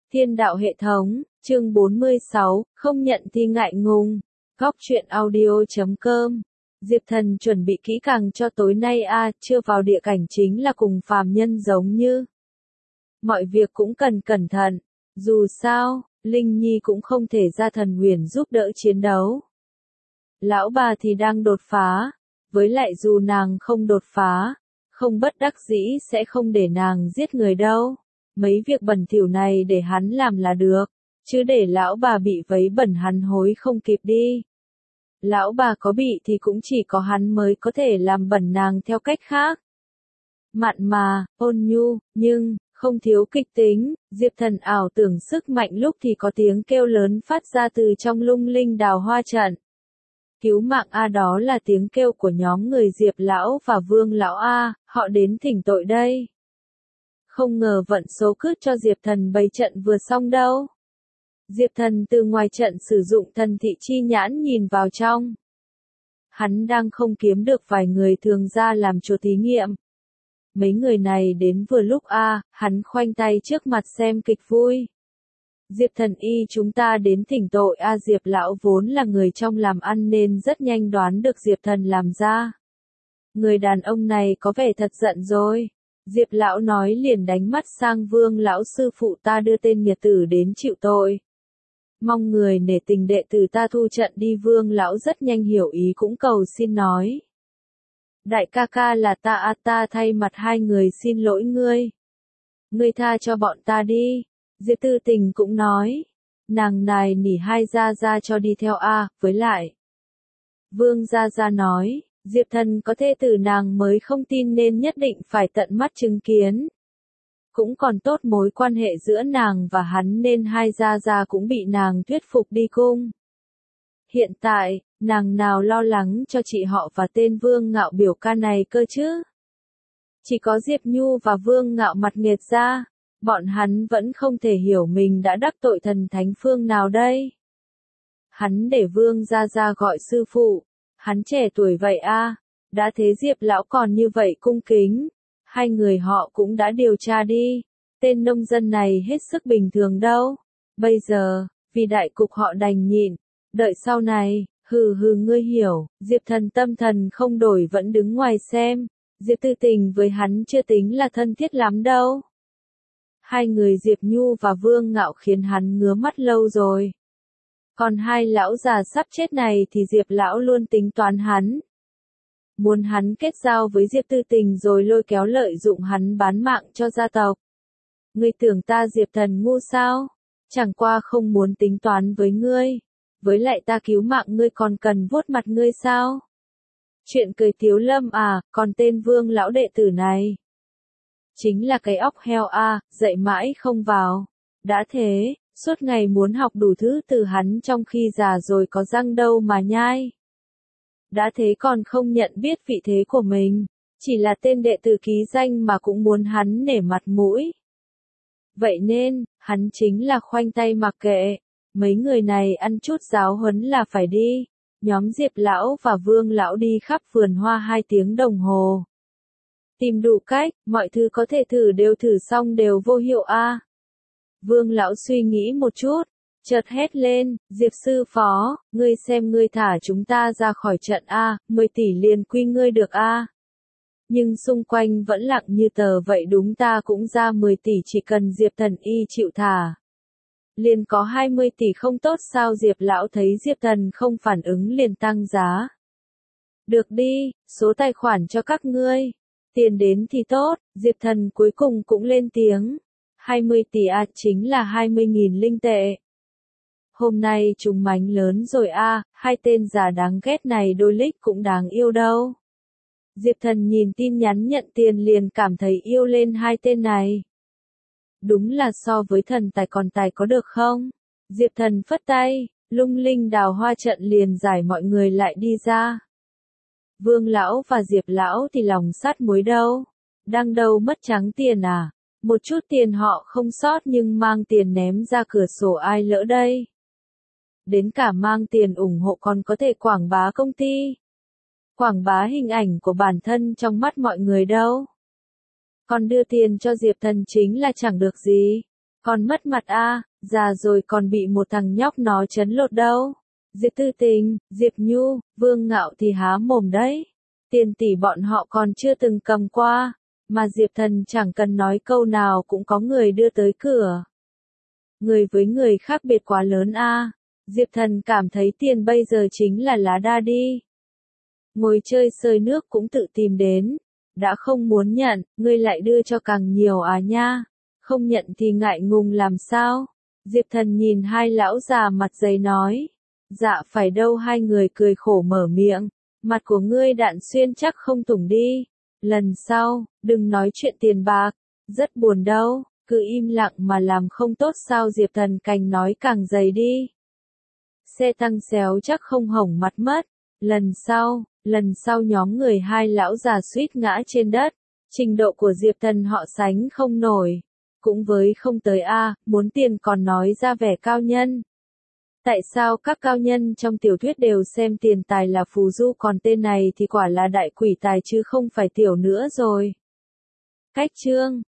Thiên đạo hệ thống, chương 46, không nhận thi ngại ngùng. Góc truyện audio.com. Diệp Thần chuẩn bị kỹ càng cho tối nay chưa vào địa cảnh chính là cùng phàm nhân giống như. Mọi việc cũng cần cẩn thận, dù sao, Linh Nhi cũng không thể ra thần huyền giúp đỡ chiến đấu. Lão bà thì đang đột phá, với lại dù nàng không đột phá, không bất đắc dĩ sẽ không để nàng giết người đâu. Mấy việc bẩn thỉu này để hắn làm là được, chứ để lão bà bị vấy bẩn hắn hối không kịp đi. Lão bà có bị thì cũng chỉ có hắn mới có thể làm bẩn nàng theo cách khác. Mặn mà, ôn nhu, nhưng, không thiếu kịch tính, Diệp Thần ảo tưởng sức mạnh lúc thì có tiếng kêu lớn phát ra từ trong lung linh đào hoa trận. Cứu mạng đó là tiếng kêu của nhóm người Diệp Lão và Vương Lão họ đến thỉnh tội đây. Không ngờ vận số cướp cho Diệp Thần bày trận vừa xong đâu. Diệp Thần từ ngoài trận sử dụng thần thị chi nhãn nhìn vào trong. Hắn đang không kiếm được vài người thường ra làm chỗ thí nghiệm. Mấy người này đến vừa lúc hắn khoanh tay trước mặt xem kịch vui. Diệp Thần chúng ta đến thỉnh tội Diệp Lão vốn là người trong làm ăn nên rất nhanh đoán được Diệp Thần làm ra. Người đàn ông này có vẻ thật giận rồi. Diệp Lão nói liền đánh mắt sang Vương Lão sư phụ ta đưa tên nghiệt tử đến chịu tội. Mong người nể tình đệ tử ta thu trận đi. Vương Lão rất nhanh hiểu ý cũng cầu xin nói. Đại ca ca là ta thay mặt hai người xin lỗi ngươi. Ngươi tha cho bọn ta đi. Diệp Tư Tình cũng nói. Nàng này nỉ hai gia gia cho đi theo với lại. Vương gia gia nói. Diệp Thần có thê tử nàng mới không tin nên nhất định phải tận mắt chứng kiến. Cũng còn tốt mối quan hệ giữa nàng và hắn nên hai gia gia cũng bị nàng thuyết phục đi cung. Hiện tại, nàng nào lo lắng cho chị họ và tên Vương Ngạo biểu ca này cơ chứ. Chỉ có Diệp Nhu và Vương Ngạo mặt nghệt ra, bọn hắn vẫn không thể hiểu mình đã đắc tội thần thánh phương nào đây. Hắn để Vương gia gia gọi sư phụ. Hắn trẻ tuổi vậy đã thế Diệp Lão còn như vậy cung kính. Hai người họ cũng đã điều tra đi. Tên nông dân này hết sức bình thường đâu. Bây giờ, vì đại cục họ đành nhịn. Đợi sau này, ngươi hiểu. Diệp Thần tâm thần không đổi vẫn đứng ngoài xem. Diệp Tư Tình với hắn chưa tính là thân thiết lắm đâu. Hai người Diệp Nhu và Vương Ngạo khiến hắn ngứa mắt lâu rồi. Còn hai lão già sắp chết này thì Diệp Lão luôn tính toán hắn. Muốn hắn kết giao với Diệp Tư Tình rồi lôi kéo lợi dụng hắn bán mạng cho gia tộc. Ngươi tưởng ta Diệp Thần ngu sao? Chẳng qua không muốn tính toán với ngươi. Với lại ta cứu mạng ngươi còn cần vuốt mặt ngươi sao? Chuyện cười Tiếu Lâm còn tên Vương Lão đệ tử này. Chính là cái óc heo dậy mãi không vào. Đã thế. Suốt ngày muốn học đủ thứ từ hắn trong khi già rồi có răng đâu mà nhai. Đã thế còn không nhận biết vị thế của mình, chỉ là tên đệ tử ký danh mà cũng muốn hắn nể mặt mũi. Vậy nên, hắn chính là khoanh tay mặc kệ, mấy người này ăn chút giáo huấn là phải đi. Nhóm Diệp Lão và Vương Lão đi khắp vườn hoa 2 tiếng đồng hồ. Tìm đủ cách, mọi thứ có thể thử đều thử xong đều vô hiệu Vương Lão suy nghĩ một chút, chợt hét lên, Diệp sư phó, ngươi xem ngươi thả chúng ta ra khỏi trận 10 tỷ liền quy ngươi được Nhưng xung quanh vẫn lặng như tờ vậy đúng ta cũng ra 10 tỷ chỉ cần Diệp Thần chịu thả. Liền có 20 tỷ không tốt sao Diệp Lão thấy Diệp Thần không phản ứng liền tăng giá. Được đi, số tài khoản cho các ngươi. Tiền đến thì tốt, Diệp Thần cuối cùng cũng lên tiếng. 20 tỷ chính là 20.000 linh tệ. Hôm nay chúng mánh lớn rồi hai tên già đáng ghét này đôi lích cũng đáng yêu đâu. Diệp Thần nhìn tin nhắn nhận tiền liền cảm thấy yêu lên hai tên này. Đúng là so với thần tài còn tài có được không? Diệp Thần phất tay, lung linh đào hoa trận liền giải mọi người lại đi ra. Vương Lão và Diệp Lão thì lòng sắt muối đâu. Đang đâu mất trắng tiền Một chút tiền họ không sót nhưng mang tiền ném ra cửa sổ ai lỡ đây. Đến cả mang tiền ủng hộ còn có thể quảng bá công ty. Quảng bá hình ảnh của bản thân trong mắt mọi người đâu. Còn đưa tiền cho Diệp Thần chính là chẳng được gì. Còn mất mặt a, già rồi còn bị một thằng nhóc nó trấn lột đâu. Diệp Tư Tình, Diệp Nhu, Vương Ngạo thì há mồm đấy. Tiền tỷ bọn họ còn chưa từng cầm qua, mà Diệp Thần chẳng cần nói câu nào cũng có người đưa tới cửa. Người với người khác biệt quá lớn a. Diệp Thần cảm thấy tiền bây giờ chính là lá đa đi. Ngồi chơi sơi nước cũng tự tìm đến. Đã không muốn nhận, ngươi lại đưa cho càng nhiều à nha. Không nhận thì ngại ngùng làm sao? Diệp Thần nhìn hai lão già mặt dày nói. Dạ phải đâu, hai người cười khổ mở miệng. Mặt của ngươi Đạn Xuyên chắc không thủng đi. Lần sau, đừng nói chuyện tiền bạc. Rất buồn đâu, cứ im lặng mà làm không tốt sao? Diệp Thần càng nói càng dày đi. Xe tăng xéo chắc không hỏng mặt mất. Lần sau nhóm người hai lão già suýt ngã trên đất. Trình độ của Diệp Thần họ sánh không nổi. Cũng với không tới a, muốn tiền còn nói ra vẻ cao nhân. Tại sao các cao nhân trong tiểu thuyết đều xem tiền tài là phù du, còn tên này thì quả là đại quỷ tài chứ không phải tiểu nữa rồi. Cách chương